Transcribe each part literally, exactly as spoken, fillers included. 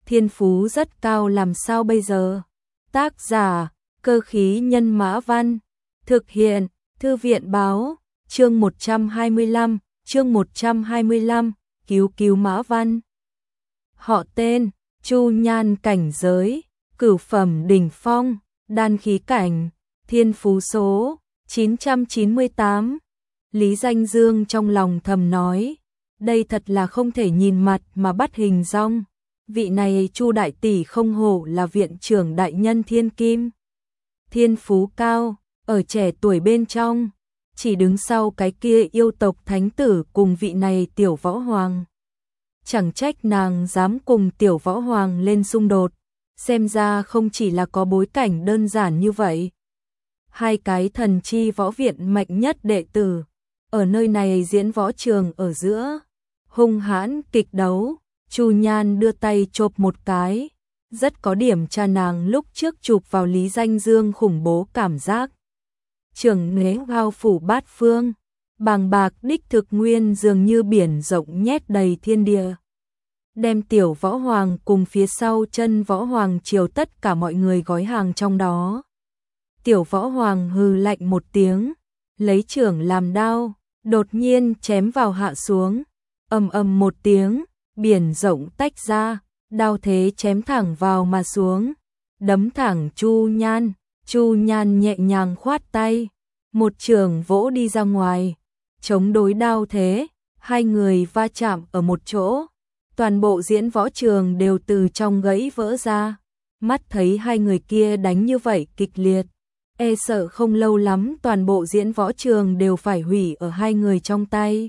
thiên phú rất cao làm sao bây giờ? Tác giả, Cơ khí nhân Mã Văn. Thực hiện, Thư viện báo, chương một trăm hai mươi lăm, chương một trăm hai mươi lăm, cứu cứu Mã Văn. Họ tên, Chu Nhan, cảnh giới, cửu phẩm đỉnh phong, đan khí cảnh, thiên phú số chín trăm chín mươi tám. Lý Danh Dương trong lòng thầm nói, đây thật là không thể nhìn mặt mà bắt hình dong. Vị này Chu đại tỷ không hổ là viện trưởng đại nhân thiên kim. Thiên phú cao, ở trẻ tuổi bên trong, chỉ đứng sau cái kia yêu tộc thánh tử cùng vị này tiểu võ hoàng. Chẳng trách nàng dám cùng tiểu võ hoàng lên xung đột, xem ra không chỉ là có bối cảnh đơn giản như vậy. Hai cái thần chi võ viện mạnh nhất đệ tử, ở nơi này diễn võ trường ở giữa, hung hãn kịch đấu. Chu Nhan đưa tay chộp một cái, rất có điểm cha nàng lúc trước chụp vào Lý Danh Dương khủng bố cảm giác. Trường nế bao phủ bát phương, bàng bạc đích thực nguyên dường như biển rộng nhét đầy thiên địa. Đem tiểu võ hoàng cùng phía sau chân võ hoàng triều tất cả mọi người gói hàng trong đó. Tiểu võ hoàng hừ lạnh một tiếng, lấy chưởng làm đao, đột nhiên chém vào hạ xuống, ầm ầm một tiếng. Biển rộng tách ra, đao thế chém thẳng vào mà xuống, đấm thẳng Chu Nhan. Chu Nhan nhẹ nhàng khoát tay, một chưởng vỗ đi ra ngoài, chống đối đao thế, hai người va chạm ở một chỗ, toàn bộ diễn võ trường đều từ trong gãy vỡ ra. Mắt thấy hai người kia đánh như vậy kịch liệt, e sợ không lâu lắm toàn bộ diễn võ trường đều phải hủy ở hai người trong tay.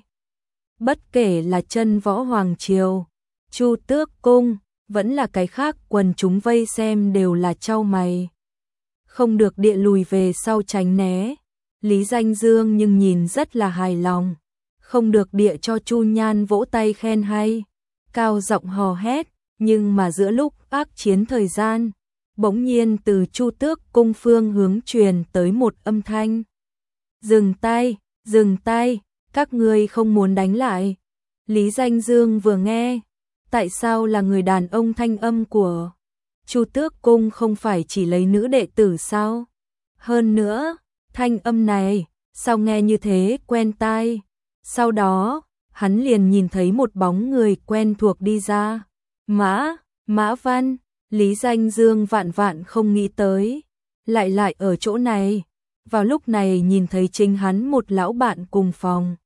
Bất kể là chân võ hoàng triều, Chu Tước cung, vẫn là cái khác, quần chúng vây xem đều là chau mày. Không được địa lùi về sau tránh né. Lý Danh Dương nhưng nhìn rất là hài lòng, không được địa cho Chu Nhan vỗ tay khen hay, cao giọng hò hét. Nhưng mà giữa lúc ác chiến thời gian, bỗng nhiên từ Chu Tước cung phương hướng truyền tới một âm thanh. Dừng tay, dừng tay. Các ngươi không muốn đánh lại. Lý Danh Dương vừa nghe, tại sao là người đàn ông thanh âm của Chu Tước cung không phải chỉ lấy nữ đệ tử sao? Hơn nữa, thanh âm này, sao nghe như thế quen tai? Sau đó, hắn liền nhìn thấy một bóng người quen thuộc đi ra. Mã, Mã Văn. Lý Danh Dương vạn vạn không nghĩ tới, lại lại ở chỗ này. Vào lúc này nhìn thấy chính hắn một lão bạn cùng phòng.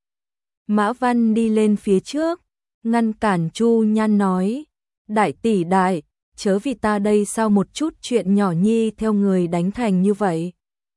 Mã Văn đi lên phía trước, ngăn cản Chu Nhan nói, đại tỷ đại, chớ vì ta đây sao một chút chuyện nhỏ nhi theo người đánh thành như vậy.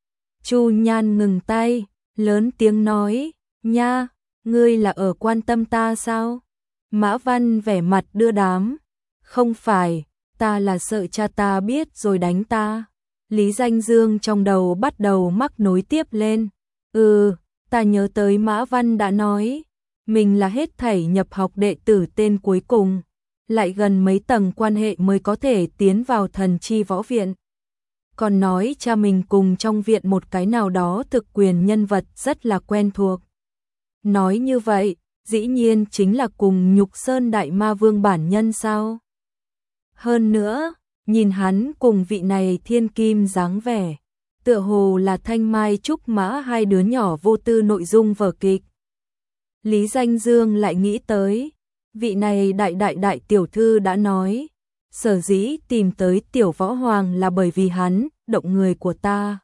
Chu Nhan ngừng tay, lớn tiếng nói, nha, ngươi là ở quan tâm ta sao? Mã Văn vẻ mặt đưa đám, không phải, ta là sợ cha ta biết rồi đánh ta. Lý Danh Dương trong đầu bắt đầu mắc nối tiếp lên, ừ, ta nhớ tới Mã Văn đã nói, mình là hết thảy nhập học đệ tử tên cuối cùng, lại gần mấy tầng quan hệ mới có thể tiến vào thần chi võ viện. Còn nói cha mình cùng trong viện một cái nào đó thực quyền nhân vật rất là quen thuộc. Nói như vậy, dĩ nhiên chính là cùng Nhục Sơn Đại Ma Vương bản nhân sao? Hơn nữa, nhìn hắn cùng vị này thiên kim dáng vẻ, tựa hồ là Thanh Mai Trúc Mã hai đứa nhỏ vô tư nội dung vở kịch. Lý Danh Dương lại nghĩ tới, vị này đại đại đại tiểu thư đã nói, sở dĩ tìm tới tiểu võ hoàng là bởi vì hắn, động người của ta.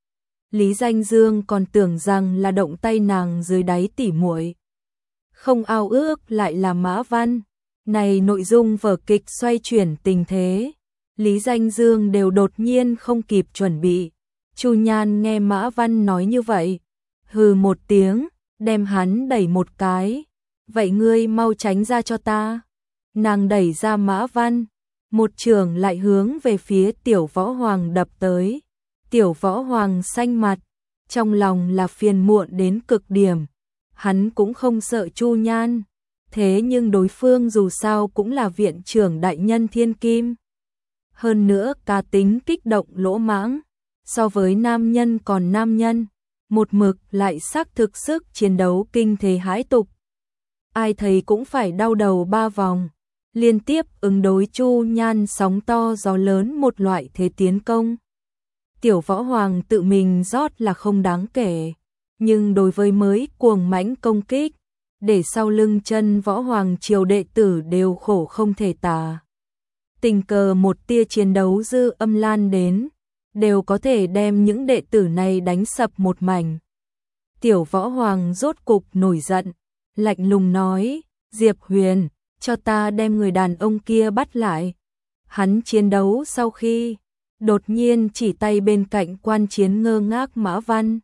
Lý Danh Dương còn tưởng rằng là động tay nàng dưới đáy tỉ muội. Không ao ước lại là Mã Văn. Này nội dung vở kịch xoay chuyển tình thế, Lý Danh Dương đều đột nhiên không kịp chuẩn bị. Chu Nhan nghe Mã Văn nói như vậy, hừ một tiếng, đem hắn đẩy một cái. Vậy ngươi mau tránh ra cho ta. Nàng đẩy ra Mã Văn, một chưởng lại hướng về phía tiểu võ hoàng đập tới. Tiểu võ hoàng xanh mặt, trong lòng là phiền muộn đến cực điểm. Hắn cũng không sợ Chu Nhan, thế nhưng đối phương dù sao cũng là viện trưởng đại nhân thiên kim. Hơn nữa cá tính kích động lỗ mãng, so với nam nhân còn nam nhân, một mực lại xác thực sức chiến đấu kinh thế hãi tục. Ai thấy cũng phải đau đầu ba vòng. liên tiếp ứng đối Chu Nhan sóng to gió lớn một loại thế tiến công. Tiểu Võ Hoàng tự mình rót là không đáng kể, nhưng đối với mới cuồng mãnh công kích, để sau lưng chân Võ Hoàng triều đệ tử đều khổ không thể tả. Tình cờ một tia chiến đấu dư âm lan đến, đều có thể đem những đệ tử này đánh sập một mảnh. Tiểu Võ Hoàng rốt cục nổi giận, lạnh lùng nói, Diệp Huyền, cho ta đem người đàn ông kia bắt lại. Hắn chiến đấu sau khi, đột nhiên chỉ tay bên cạnh quan chiến ngơ ngác Mã Văn.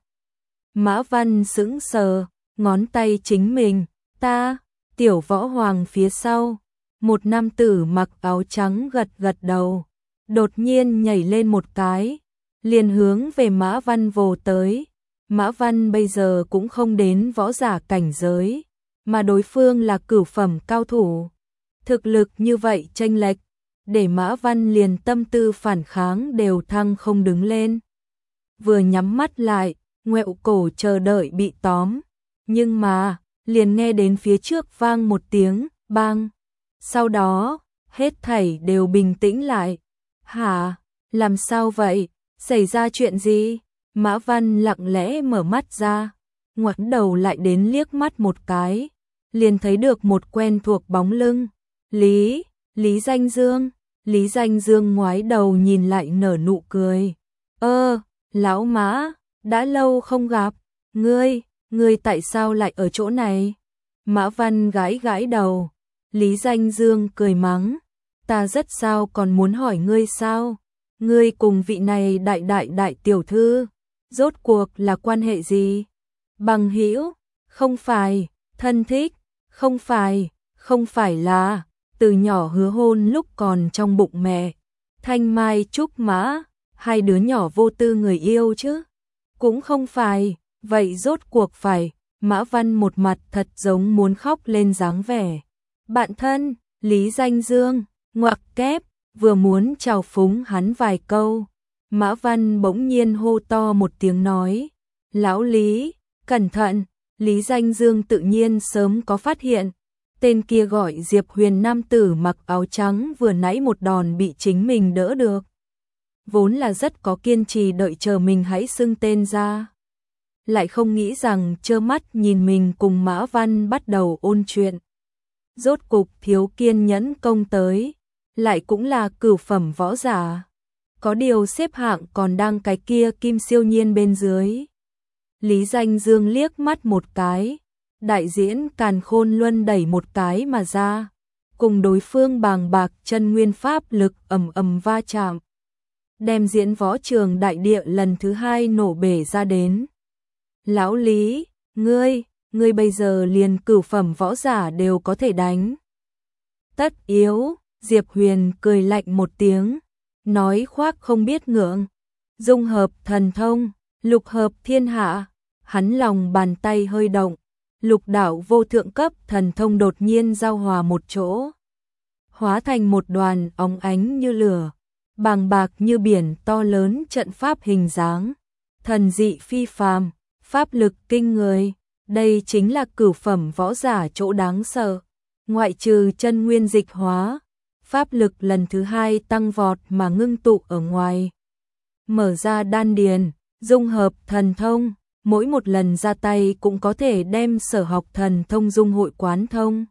Mã Văn sững sờ, ngón tay chính mình, ta, Tiểu Võ Hoàng phía sau. Một nam tử mặc áo trắng gật gật đầu, đột nhiên nhảy lên một cái, liền hướng về Mã Văn vồ tới. Mã Văn bây giờ cũng không đến võ giả cảnh giới, mà đối phương là cửu phẩm cao thủ. Thực lực như vậy chênh lệch, để Mã Văn liền tâm tư phản kháng đều thăng không đứng lên. Vừa nhắm mắt lại, ngoẹo cổ chờ đợi bị tóm, nhưng mà, liền nghe đến phía trước vang một tiếng, bang. Sau đó, hết thảy đều bình tĩnh lại. Hả? Làm sao vậy? Xảy ra chuyện gì? Mã Văn lặng lẽ mở mắt ra, ngoảnh đầu lại đến liếc mắt một cái, liền thấy được một quen thuộc bóng lưng. Lý, Lý Danh Dương. Lý Danh Dương ngoái đầu nhìn lại nở nụ cười. Ơ, lão Mã, đã lâu không gặp, ngươi, ngươi tại sao lại ở chỗ này? Mã Văn gãi gãi đầu. Lý Danh Dương cười mắng, ta rất sao còn muốn hỏi ngươi sao? Ngươi cùng vị này đại đại đại tiểu thư, rốt cuộc là quan hệ gì? Bằng hữu? Không phải, thân thích? Không phải, không phải là, từ nhỏ hứa hôn lúc còn trong bụng mẹ. Thanh Mai Trúc Mã, hai đứa nhỏ vô tư người yêu chứ? Cũng không phải, vậy rốt cuộc phải. Mã Văn một mặt thật giống muốn khóc lên dáng vẻ. Bạn thân, Lý Danh Dương, ngoặc kép, vừa muốn chào phúng hắn vài câu. Mã Văn bỗng nhiên hô to một tiếng nói, lão Lý, cẩn thận. Lý Danh Dương tự nhiên sớm có phát hiện, tên kia gọi Diệp Huyền nam tử mặc áo trắng vừa nãy một đòn bị chính mình đỡ được. Vốn là rất có kiên trì đợi chờ mình hãy xưng tên ra. Lại không nghĩ rằng trơ mắt nhìn mình cùng Mã Văn bắt đầu ôn chuyện. Rốt cục thiếu kiên nhẫn công tới, lại cũng là cửu phẩm võ giả. Có điều xếp hạng còn đang cái kia Kim Siêu Nhiên bên dưới. Lý Danh Dương liếc mắt một cái, đại diễn Càn Khôn Luân đẩy một cái mà ra, cùng đối phương bàng bạc chân nguyên pháp lực ầm ầm va chạm, đem diễn võ trường đại địa lần thứ hai nổ bể ra đến. Lão Lý, ngươi, ngươi bây giờ liền cửu phẩm võ giả đều có thể đánh. Tất yếu, Diệp Huyền cười lạnh một tiếng, nói khoác không biết ngượng, dung hợp thần thông, lục hợp thiên hạ. Hắn lòng bàn tay hơi động, lục đạo vô thượng cấp thần thông đột nhiên giao hòa một chỗ, hóa thành một đoàn óng ánh như lửa, bàng bạc như biển to lớn trận pháp hình dáng, thần dị phi phàm, pháp lực kinh người. Đây chính là cửu phẩm võ giả chỗ đáng sợ. Ngoại trừ chân nguyên dịch hóa, pháp lực lần thứ hai tăng vọt mà ngưng tụ ở ngoài. Mở ra đan điền, dung hợp thần thông, mỗi một lần ra tay cũng có thể đem sở học thần thông dung hội quán thông.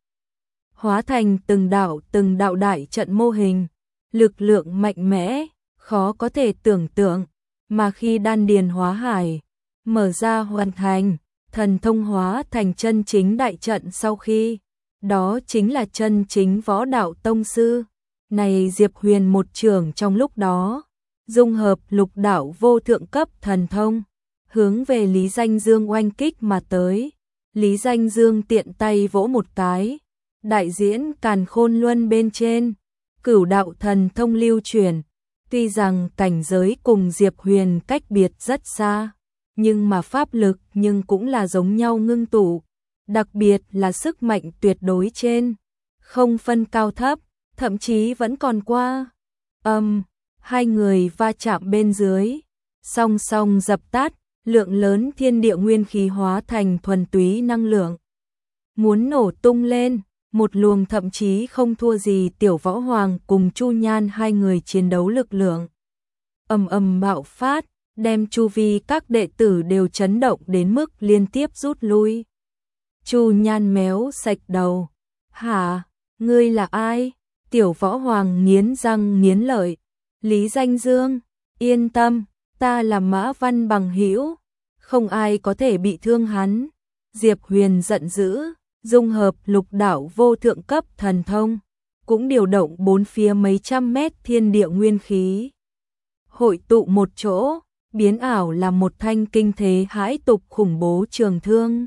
Hóa thành từng đạo từng đạo đại trận mô hình, lực lượng mạnh mẽ, khó có thể tưởng tượng, mà khi đan điền hóa hải, mở ra hoàn thành, thần thông hóa thành chân chính đại trận sau khi, đó chính là chân chính võ đạo tông sư. Này Diệp Huyền một trường trong lúc đó, dung hợp lục đạo vô thượng cấp thần thông, hướng về Lý Danh Dương oanh kích mà tới. Lý Danh Dương tiện tay vỗ một cái, đại diễn Càn Khôn Luân bên trên, cửu đạo thần thông lưu truyền. Tuy rằng cảnh giới cùng Diệp Huyền cách biệt rất xa, nhưng mà pháp lực nhưng cũng là giống nhau ngưng tụ, đặc biệt là sức mạnh tuyệt đối trên, không phân cao thấp, thậm chí vẫn còn qua. Âm, um, hai người va chạm bên dưới, song song dập tắt, lượng lớn thiên địa nguyên khí hóa thành thuần túy năng lượng, muốn nổ tung lên. một luồng thậm chí không thua gì Tiểu Võ Hoàng cùng Chu Nhan hai người chiến đấu lực lượng. Ầm ầm bạo phát, đem chu vi các đệ tử đều chấn động đến mức liên tiếp rút lui. Chu Nhan méo sạch đầu. Hả? Ngươi là ai? Tiểu Võ Hoàng nghiến răng nghiến lợi. Lý Danh Dương, yên tâm, ta là Mã Văn bằng hữu, không ai có thể bị thương hắn. Diệp Huyền giận dữ, dung hợp lục đạo vô thượng cấp thần thông, cũng điều động bốn phía mấy trăm mét thiên địa nguyên khí. Hội tụ một chỗ, biến ảo là một thanh kinh thế hãi tục khủng bố trường thương.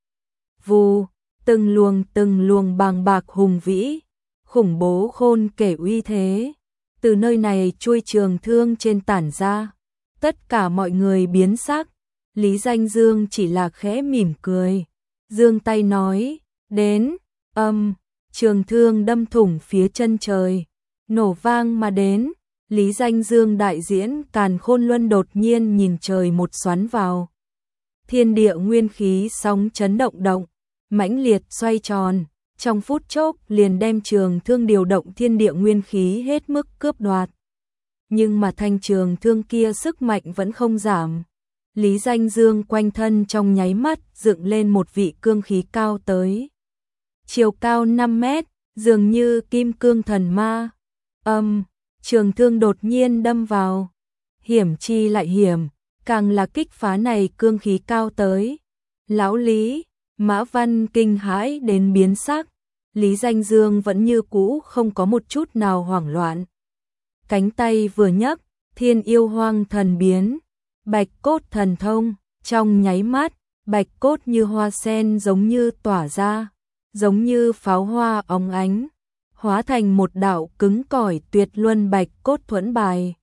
Vù, từng luồng từng luồng bàng bạc hùng vĩ, khủng bố khôn kể uy thế, từ nơi này chuôi trường thương trên tản ra. Tất cả mọi người biến sắc, Lý Danh Dương chỉ là khẽ mỉm cười, giương tay nói, đến, âm, trường thương đâm thủng phía chân trời, nổ vang mà đến. Lý Danh Dương đại diễn Càn Khôn Luân đột nhiên nhìn trời một xoắn vào. Thiên địa nguyên khí sóng chấn động động, mãnh liệt xoay tròn, trong phút chốc liền đem trường thương điều động thiên địa nguyên khí hết mức cướp đoạt. Nhưng mà thanh trường thương kia sức mạnh vẫn không giảm. Lý Danh Dương quanh thân trong nháy mắt dựng lên một vị cương khí cao tới chiều cao năm mét, dường như kim cương thần ma. Âm, trường thương đột nhiên đâm vào. Hiểm chi lại hiểm, càng là kích phá này cương khí cao tới. Lão Lý, Mã Văn kinh hãi đến biến sắc. Lý Danh Dương vẫn như cũ không có một chút nào hoảng loạn. Cánh tay vừa nhấc, thiên yêu hoang thần biến, bạch cốt thần thông, trong nháy mắt, bạch cốt như hoa sen giống như tỏa ra, giống như pháo hoa óng ánh, hóa thành một đạo cứng cỏi tuyệt luân bạch cốt thuẫn bài.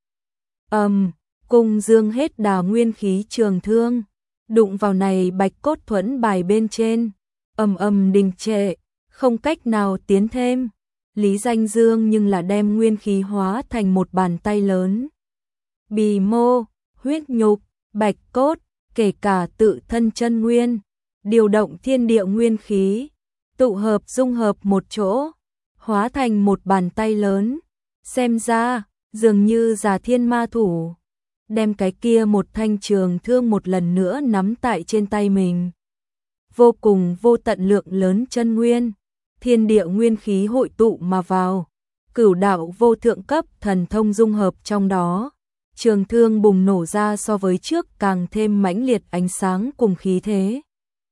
Ầm, um, cùng dương hết đà nguyên khí trường thương, đụng vào này bạch cốt thuẫn bài bên trên, ầm ầm đình trệ, không cách nào tiến thêm. Lý Danh Dương nhưng là đem nguyên khí hóa thành một bàn tay lớn. Bì mô, huyết nhục, bạch cốt, kể cả tự thân chân nguyên, điều động thiên địa nguyên khí, tụ hợp dung hợp một chỗ, hóa thành một bàn tay lớn. Xem ra, dường như Già Thiên Ma Thủ, đem cái kia một thanh trường thương một lần nữa nắm tại trên tay mình. Vô cùng vô tận lượng lớn chân nguyên, thiên địa nguyên khí hội tụ mà vào, cửu đạo vô thượng cấp thần thông dung hợp trong đó. Trường thương bùng nổ ra so với trước càng thêm mãnh liệt ánh sáng cùng khí thế.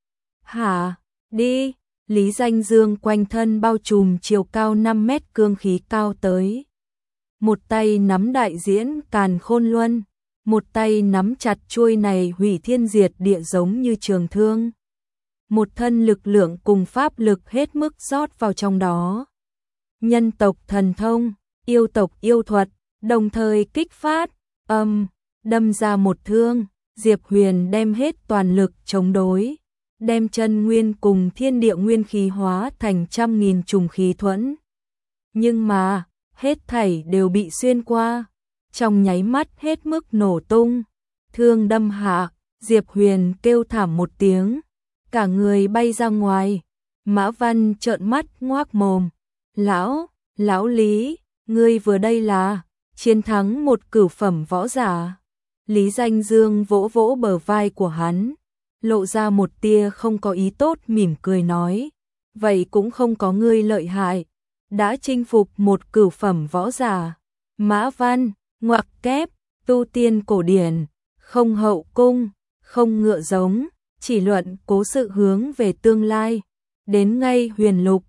Hả, đi, Lý Danh Dương quanh thân bao trùm chiều cao năm mét cương khí cao tới. Một tay nắm đại diễn Càn Khôn Luân, một tay nắm chặt chuôi này hủy thiên diệt địa giống như trường thương. Một thân lực lượng cùng pháp lực hết mức rót vào trong đó. Nhân tộc thần thông, yêu tộc yêu thuật, đồng thời kích phát, âm, đâm ra một thương. Diệp Huyền đem hết toàn lực chống đối, đem chân nguyên cùng thiên địa nguyên khí hóa thành trăm nghìn trùng khí thuẫn. Nhưng mà, hết thảy đều bị xuyên qua, trong nháy mắt hết mức nổ tung. Thương đâm hạ, Diệp Huyền kêu thảm một tiếng, cả người bay ra ngoài. Mã Văn trợn mắt ngoác mồm. Lão, lão Lý, ngươi vừa đây là chiến thắng một cửu phẩm võ giả. Lý Danh Dương vỗ vỗ bờ vai của hắn, lộ ra một tia không có ý tốt mỉm cười nói, vậy cũng không có ngươi lợi hại, đã chinh phục một cửu phẩm võ giả. Mã Văn, ngoặc kép, tu tiên cổ điển, không hậu cung, không ngựa giống, chỉ luận cố sự hướng về tương lai, đến ngay huyền lục,